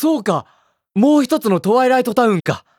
そうか。もう一つのトワイライトタウンか。